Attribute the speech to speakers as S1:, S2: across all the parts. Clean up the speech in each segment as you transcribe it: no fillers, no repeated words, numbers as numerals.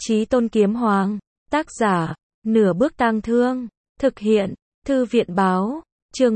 S1: Chí Tôn Kiếm Hoàng. Tác giả, Nửa Bước Tang Thương. Thực hiện, Thư viện Báo. Chương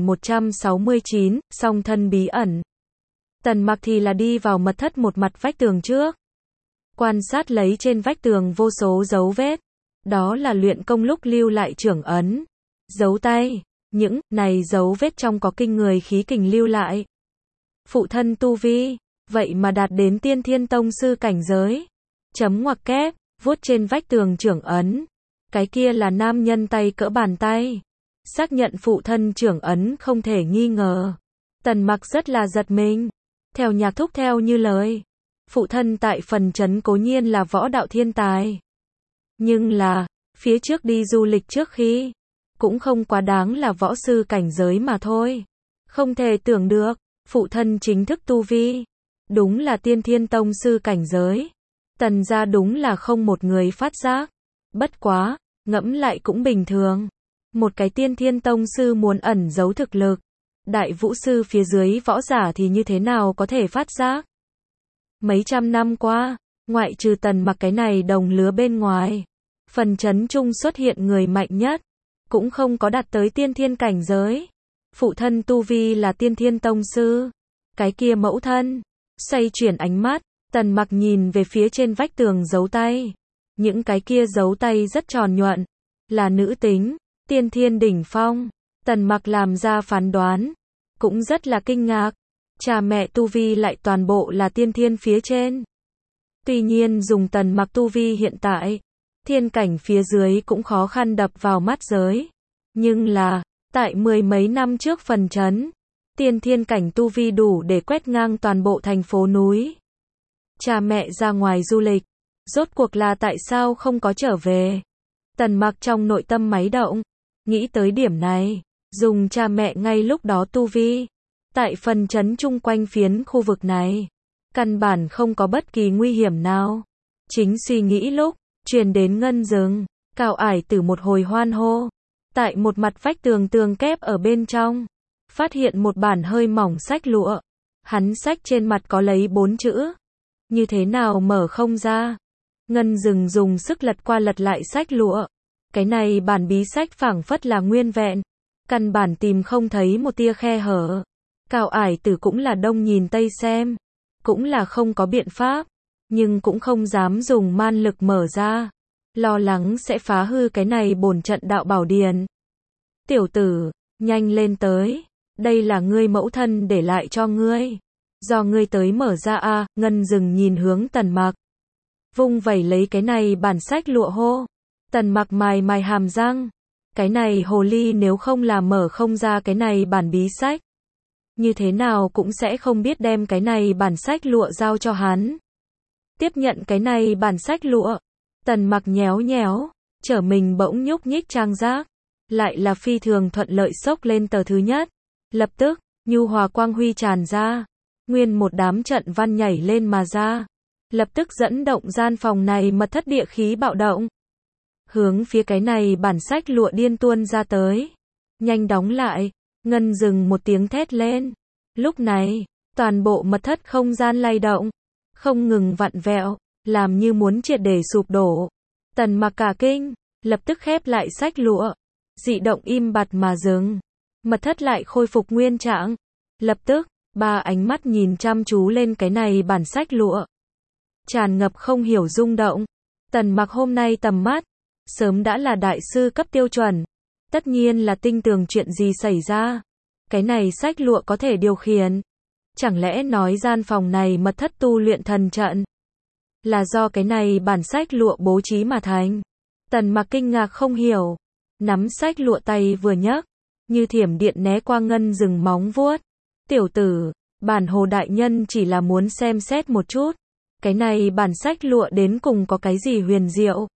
S1: 1169, Song thân bí ẩn. Tần Mặc thì là đi vào mật thất một mặt vách tường trước. Quan sát lấy trên vách tường vô số dấu vết. Đó là luyện công lúc lưu lại trưởng ấn. Dấu tay. Những này dấu vết trong có kinh người khí kình lưu lại. Phụ thân tu vi. Vậy mà đạt đến tiên thiên tông sư cảnh giới. Chấm ngoặc kép, vuốt trên vách tường trưởng ấn. Cái kia là nam nhân tay cỡ bàn tay. Xác nhận phụ thân trưởng ấn không thể nghi ngờ. Tần Mặc rất là giật mình. Theo nhạc thúc theo như lời. Phụ thân tại phần trấn cố nhiên là võ đạo thiên tài. Nhưng là, phía trước đi du lịch trước khi, cũng không quá đáng là võ sư cảnh giới mà thôi. Không thể tưởng được, phụ thân chính thức tu vi. Đúng là tiên thiên tông sư cảnh giới. Tần gia đúng là không một người phát giác. Bất quá, ngẫm lại cũng bình thường. Một cái tiên thiên tông sư muốn ẩn giấu thực lực. Đại vũ sư phía dưới võ giả thì như thế nào có thể phát giác. Mấy trăm năm qua, ngoại trừ Tần Mặc cái này đồng lứa bên ngoài, phần trấn trung xuất hiện người mạnh nhất, cũng không có đạt tới tiên thiên cảnh giới. Phụ thân tu vi là tiên thiên tông sư. Cái kia mẫu thân, xoay chuyển ánh mắt, Tần Mặc nhìn về phía trên vách tường dấu tay. Những cái kia dấu tay rất tròn nhuận, là nữ tính, tiên thiên đỉnh phong. Tần Mặc làm ra phán đoán, cũng rất là kinh ngạc. Cha mẹ tu vi lại toàn bộ là tiên thiên phía trên. Tuy nhiên dùng Tần Mặc tu vi hiện tại, thiên cảnh phía dưới cũng khó khăn đập vào mắt giới. Nhưng là, tại mười mấy năm trước phần trấn, tiên thiên cảnh tu vi đủ để quét ngang toàn bộ thành phố núi. Cha mẹ ra ngoài du lịch, rốt cuộc là tại sao không có trở về? Tần Mặc trong nội tâm máy động, nghĩ tới điểm này, dùng cha mẹ ngay lúc đó tu vi, tại phần trấn chung quanh phiến khu vực này, căn bản không có bất kỳ nguy hiểm nào. Chính suy nghĩ lúc, truyền đến ngân rừng, Cao Ải Tử một hồi hoan hô, tại một mặt vách tường kép ở bên trong, phát hiện một bản hơi mỏng sách lụa. Hắn sách trên mặt có lấy 4 chữ. Như thế nào mở không ra? Ngân rừng dùng sức lật qua lật lại sách lụa. Cái này bản bí sách phảng phất là nguyên vẹn. Căn bản tìm không thấy một tia khe hở. Cao Ải Tử cũng là đông nhìn tây xem. Cũng là không có biện pháp. Nhưng cũng không dám dùng man lực mở ra. Lo lắng sẽ phá hư cái này bổn trận đạo bảo điển. Tiểu tử, nhanh lên tới. Đây là ngươi mẫu thân để lại cho ngươi. Do ngươi tới mở ra a. Ngân rừng nhìn hướng Tần Mặc. Vung vẩy lấy cái này bản sách lụa hô. Tần Mặc mài hàm răng. Cái này hồ ly nếu không là mở không ra cái này bản bí sách, như thế nào cũng sẽ không biết đem cái này bản sách lụa giao cho hắn. Tiếp nhận cái này bản sách lụa. Tần Mặc nhéo nhéo, trở mình bỗng nhúc nhích trang giác. Lại là phi thường thuận lợi xốc lên tờ thứ nhất. Lập tức, nhu hòa quang huy tràn ra. Nguyên một đám trận văn nhảy lên mà ra. Lập tức dẫn động gian phòng này mật thất địa khí bạo động. Hướng phía cái này bản sách lụa điên tuôn ra tới. Nhanh đóng lại. Ngân rừng một tiếng thét lên. Lúc này, toàn bộ mật thất không gian lay động. Không ngừng vặn vẹo, làm như muốn triệt để sụp đổ. Tần Mặc cả kinh, lập tức khép lại sách lụa. Dị động im bặt mà dừng. Mật thất lại khôi phục nguyên trạng. Lập tức, ba ánh mắt nhìn chăm chú lên cái này bản sách lụa. Tràn ngập không hiểu rung động. Tần Mặc hôm nay tầm mắt, sớm đã là đại sư cấp tiêu chuẩn. Tất nhiên là tinh tường chuyện gì xảy ra. Cái này sách lụa có thể điều khiển. Chẳng lẽ nói gian phòng này mật thất tu luyện thần trận là do cái này bản sách lụa bố trí mà thành. Tần Mặc kinh ngạc không hiểu. Nắm sách lụa tay vừa nhấc, như thiểm điện né qua ngân rừng móng vuốt. Tiểu tử, bản hồ đại nhân chỉ là muốn xem xét một chút. Cái này bản sách lụa đến cùng có cái gì huyền diệu.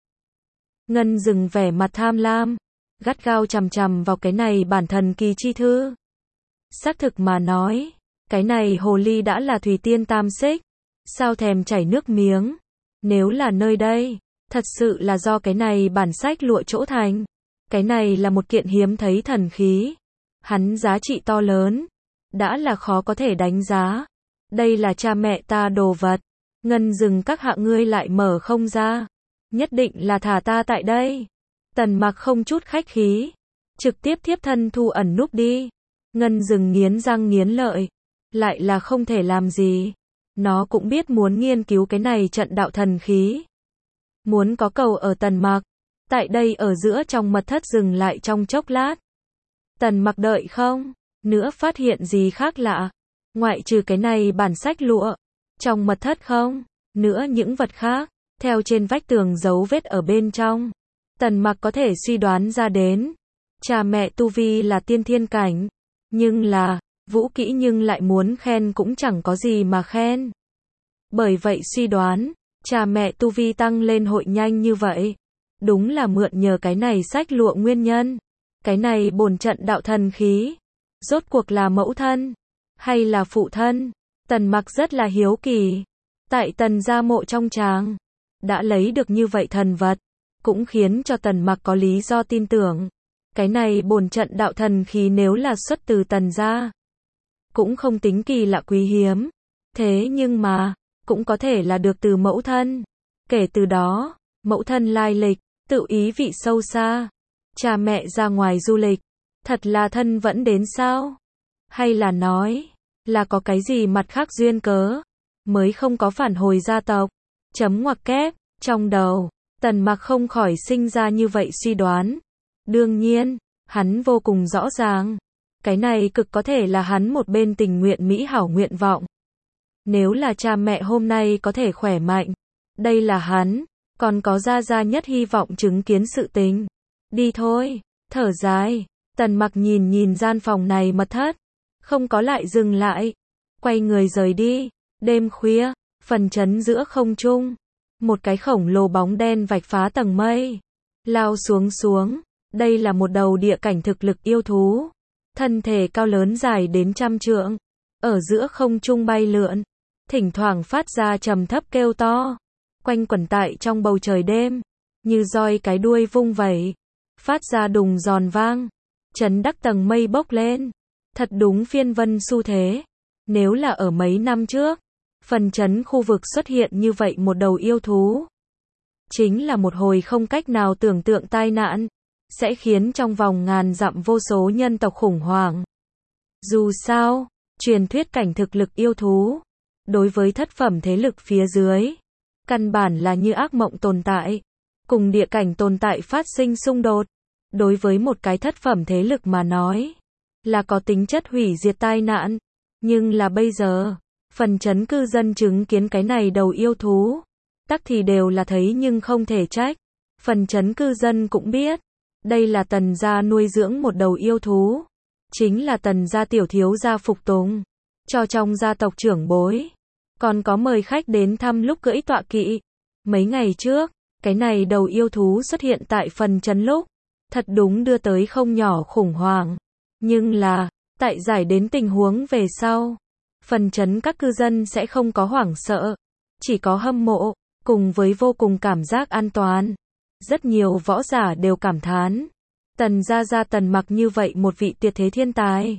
S1: Ngân rừng vẻ mặt tham lam, gắt gao chằm chằm vào cái này bản thần kỳ chi thư. Xác thực mà nói, cái này hồ ly đã là thủy tiên tam xích. Sao thèm chảy nước miếng. Nếu là nơi đây, thật sự là do cái này bản sách lụa chỗ thành. Cái này là một kiện hiếm thấy thần khí. Hắn giá trị to lớn. Đã là khó có thể đánh giá. Đây là cha mẹ ta đồ vật. Ngân rừng các hạ ngươi lại mở không ra. Nhất định là thả ta tại đây. Tần Mặc không chút khách khí, trực tiếp thiếp thân thu ẩn núp đi. Ngân Dừng nghiến răng nghiến lợi, lại là không thể làm gì. Nó cũng biết muốn nghiên cứu cái này trận đạo thần khí. Muốn có cầu ở Tần Mặc, tại đây ở giữa trong mật thất dừng lại trong chốc lát. Tần Mặc đợi không nữa phát hiện gì khác lạ, ngoại trừ cái này bản sách lụa, trong mật thất không nữa những vật khác, theo trên vách tường dấu vết ở bên trong. Tần Mặc có thể suy đoán ra đến, cha mẹ tu vi là tiên thiên cảnh, nhưng là, vũ kỹ nhưng lại muốn khen cũng chẳng có gì mà khen. Bởi vậy suy đoán, cha mẹ tu vi tăng lên hội nhanh như vậy, đúng là mượn nhờ cái này sách lụa nguyên nhân. Cái này bổn trận đạo thần khí, rốt cuộc là mẫu thân, hay là phụ thân? Tần Mặc rất là hiếu kỳ. Tại Tần gia mộ trong tràng, đã lấy được như vậy thần vật, cũng khiến cho Tần Mặc có lý do tin tưởng. Cái này bổn trận đạo thần khí nếu là xuất từ Tần gia, cũng không tính kỳ lạ quý hiếm. Thế nhưng mà, cũng có thể là được từ mẫu thân. Kể từ đó, mẫu thân lai lịch, tự ý vị sâu xa. Cha mẹ ra ngoài du lịch, thật là thân vẫn đến sao? Hay là nói, là có cái gì mặt khác duyên cớ, mới không có phản hồi gia tộc? Chấm ngoặc kép, trong đầu, Tần Mặc không khỏi sinh ra như vậy suy đoán. Đương nhiên, hắn vô cùng rõ ràng, cái này cực có thể là hắn một bên tình nguyện mỹ hảo nguyện vọng. Nếu là cha mẹ hôm nay có thể khỏe mạnh, đây là hắn, còn có gia nhất hy vọng chứng kiến sự tình. Đi thôi, thở dài, Tần Mặc nhìn nhìn gian phòng này mật thất, không có lại dừng lại, quay người rời đi. Đêm khuya, phần chấn giữa không trung, một cái khổng lồ bóng đen vạch phá tầng mây, lao xuống. Đây là một đầu địa cảnh thực lực yêu thú, thân thể cao lớn dài đến 100 trượng, ở giữa không trung bay lượn, thỉnh thoảng phát ra trầm thấp kêu to, quanh quẩn tại trong bầu trời đêm, như roi cái đuôi vung vẩy, phát ra đùng giòn vang, chấn đắc tầng mây bốc lên. Thật đúng phiên vân xu thế. Nếu là ở mấy năm trước, phần chấn khu vực xuất hiện như vậy một đầu yêu thú, chính là một hồi không cách nào tưởng tượng tai nạn, sẽ khiến trong vòng ngàn dặm vô số nhân tộc khủng hoảng. Dù sao, truyền thuyết cảnh thực lực yêu thú, đối với thất phẩm thế lực phía dưới, căn bản là như ác mộng tồn tại, cùng địa cảnh tồn tại phát sinh xung đột. Đối với một cái thất phẩm thế lực mà nói, là có tính chất hủy diệt tai nạn. Nhưng là bây giờ, phần chấn cư dân chứng kiến cái này đầu yêu thú, tắc thì đều là thấy nhưng không thể trách. Phần chấn cư dân cũng biết, đây là Tần gia nuôi dưỡng một đầu yêu thú, chính là Tần gia tiểu thiếu gia phục tùng, cho trong gia tộc trưởng bối, còn có mời khách đến thăm lúc cưỡi tọa kỵ. Mấy ngày trước, cái này đầu yêu thú xuất hiện tại phần chấn lúc, thật đúng đưa tới không nhỏ khủng hoảng. Nhưng là, tại giải đến tình huống về sau, phần chấn các cư dân sẽ không có hoảng sợ, chỉ có hâm mộ, cùng với vô cùng cảm giác an toàn. Rất nhiều võ giả đều cảm thán, Tần gia Tần Mặc như vậy một vị tuyệt thế thiên tài.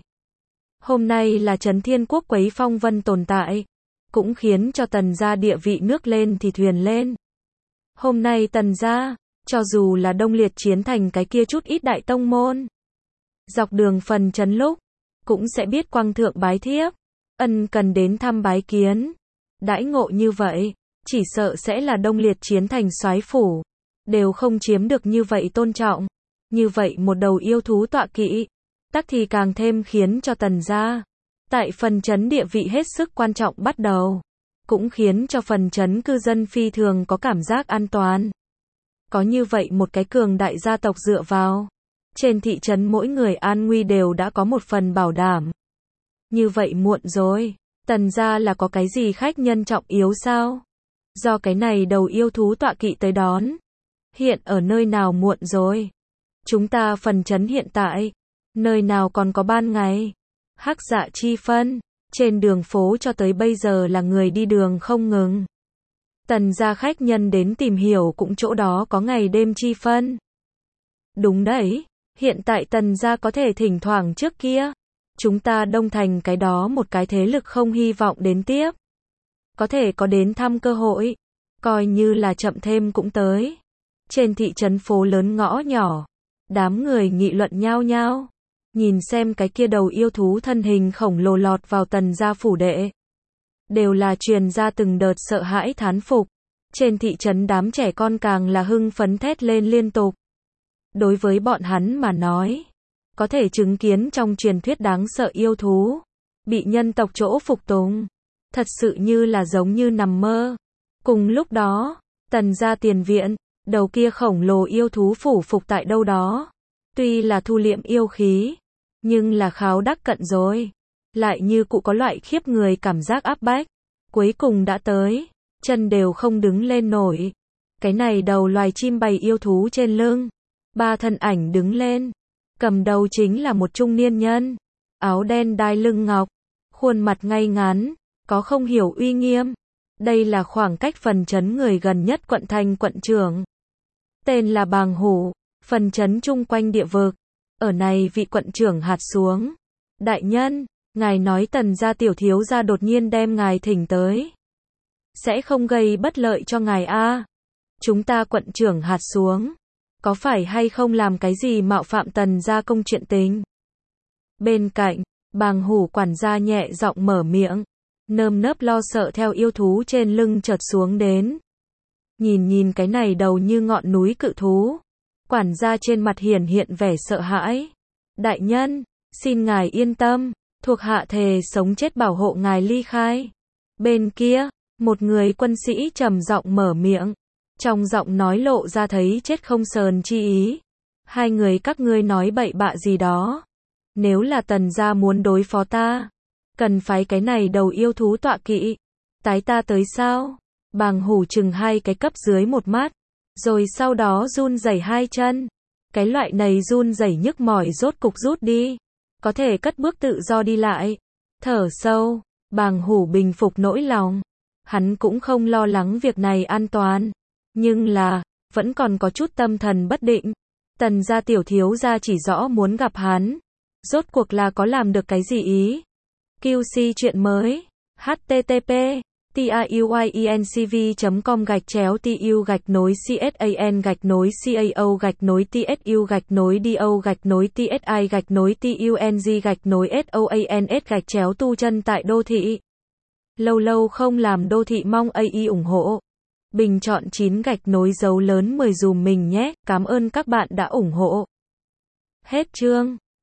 S1: Hôm nay là Trấn Thiên Quốc quấy phong vân tồn tại, cũng khiến cho Tần gia địa vị nước lên thì thuyền lên. Hôm nay Tần gia, cho dù là đông liệt chiến thành cái kia chút ít đại tông môn, dọc đường phần chấn lúc, cũng sẽ biết quang thượng bái thiếp, ân cần đến thăm bái kiến. Đãi ngộ như vậy, chỉ sợ sẽ là đông liệt chiến thành soái phủ, đều không chiếm được như vậy tôn trọng. Như vậy một đầu yêu thú tọa kỵ, tắc thì càng thêm khiến cho Tần gia, tại phần chấn địa vị hết sức quan trọng bắt đầu, cũng khiến cho phần chấn cư dân phi thường có cảm giác an toàn. Có như vậy một cái cường đại gia tộc dựa vào, trên thị trấn mỗi người an nguy đều đã có một phần bảo đảm. Như vậy muộn rồi, Tần gia là có cái gì khách nhân trọng yếu sao? Do cái này đầu yêu thú tọa kỵ tới đón. Hiện ở nơi nào muộn rồi? Chúng ta phần chấn hiện tại, nơi nào còn có ban ngày? Hắc dạ chi phân, trên đường phố cho tới bây giờ là người đi đường không ngừng. Tần gia khách nhân đến tìm hiểu cũng chỗ đó có ngày đêm chi phân. Đúng đấy, hiện tại Tần gia có thể thỉnh thoảng trước kia, chúng ta đông thành cái đó một cái thế lực không hy vọng đến tiếp. Có thể có đến thăm cơ hội, coi như là chậm thêm cũng tới. Trên thị trấn phố lớn ngõ nhỏ, đám người nghị luận nhao nhao. Nhìn xem cái kia đầu yêu thú thân hình khổng lồ lọt vào Tần gia phủ đệ. Đều là truyền ra từng đợt sợ hãi thán phục. Trên thị trấn đám trẻ con càng là hưng phấn thét lên liên tục. Đối với bọn hắn mà nói, có thể chứng kiến trong truyền thuyết đáng sợ yêu thú, bị nhân tộc chỗ phục tùng, thật sự như là giống như nằm mơ. Cùng lúc đó, Tần gia tiền viện, đầu kia khổng lồ yêu thú phủ phục tại đâu đó. Tuy là thu liệm yêu khí, nhưng là kháo đắc cận rồi. Lại như cụ có loại khiếp người cảm giác áp bách. Cuối cùng đã tới, chân đều không đứng lên nổi. Cái này đầu loài chim bầy yêu thú trên lưng. Ba thân ảnh đứng lên. Cầm đầu chính là một trung niên nhân. Áo đen đai lưng ngọc. Khuôn mặt ngay ngắn, có không hiểu uy nghiêm. Đây là khoảng cách phần trấn người gần nhất quận thành quận trưởng. Tên là Bàng Hủ, phần trấn chung quanh địa vực. Ở này vị quận trưởng hạt xuống. Đại nhân, ngài nói Tần gia tiểu thiếu gia đột nhiên đem ngài thỉnh tới. Sẽ không gây bất lợi cho ngài a? Chúng ta quận trưởng hạt xuống. Có phải hay không làm cái gì mạo phạm Tần gia công chuyện tình? Bên cạnh, Bàng Hủ quản gia nhẹ giọng mở miệng. Nơm nớp lo sợ theo yêu thú trên lưng chợt xuống đến. Nhìn cái này đầu như ngọn núi cự thú. Quản gia trên mặt hiển hiện vẻ sợ hãi. Đại nhân, xin ngài yên tâm, thuộc hạ thề sống chết bảo hộ ngài ly khai. Bên kia, một người quân sĩ trầm giọng mở miệng. Trong giọng nói lộ ra thấy chết không sờn chi ý. Hai người các ngươi nói bậy bạ gì đó. Nếu là Tần gia muốn đối phó ta, cần phải cái này đầu yêu thú tọa kỵ. Tái ta tới sao? Bàng Hủ chừng hai cái cấp dưới một mắt. Rồi sau đó run rẩy hai chân. Cái loại này run rẩy nhức mỏi rốt cục rút đi. Có thể cất bước tự do đi lại. Thở sâu, Bàng Hủ bình phục nỗi lòng. Hắn cũng không lo lắng việc này an toàn. Nhưng là, vẫn còn có chút tâm thần bất định. Tần gia tiểu thiếu gia chỉ rõ muốn gặp hắn. Rốt cuộc là có làm được cái gì ý? QC chuyện mới. http tu chân tại đô thị. Lâu lâu không làm đô thị mong AI ủng hộ. Bình chọn 9 gạch nối dấu lớn 10 dùm mình nhé. Cảm ơn các bạn đã ủng hộ. Hết chương.